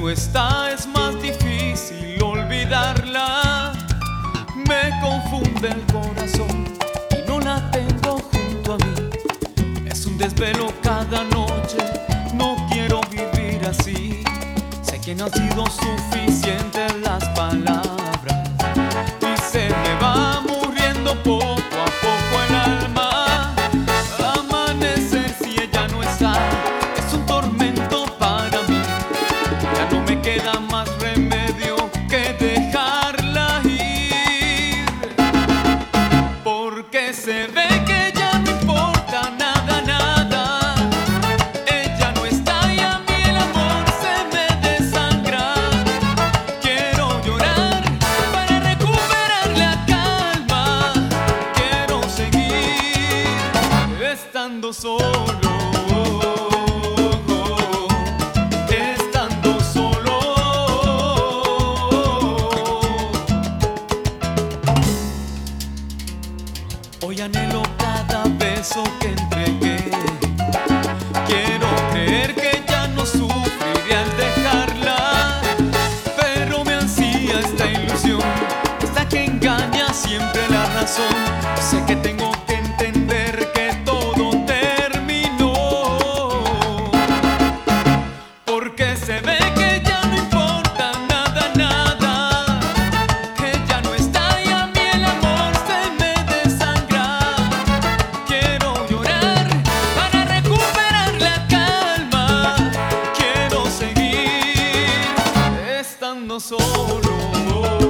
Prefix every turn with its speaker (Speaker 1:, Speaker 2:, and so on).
Speaker 1: no está es más difícil olvidarla. Me confunde el corazón y no la tengo junto a mí. Es un desvelo cada noche, no quiero vivir así. Sé que no han sido suficientes las palabras y se me va muriendo poco a poco el alma. Amanecer si ella no está es un tormento para mí. Ya no me queda más remedio que dejarla ir, porque se ve que ya no importa nada, nada. Ella no está y a mí el amor se me desangra. Quiero llorar para recuperar la calma. Quiero seguir estando solo. Hoy anhelo cada beso que entregué. Quiero creer que ya no sufriré al dejarla, pero me ansía esta ilusión, esta que engaña siempre la razón. Sé que tengo que entender que todo terminó, porque se ve que ya no importa nada, nada. Ella no está y a mí el amor se me desangra. Quiero llorar para recuperar la calma. Quiero seguir estando solo.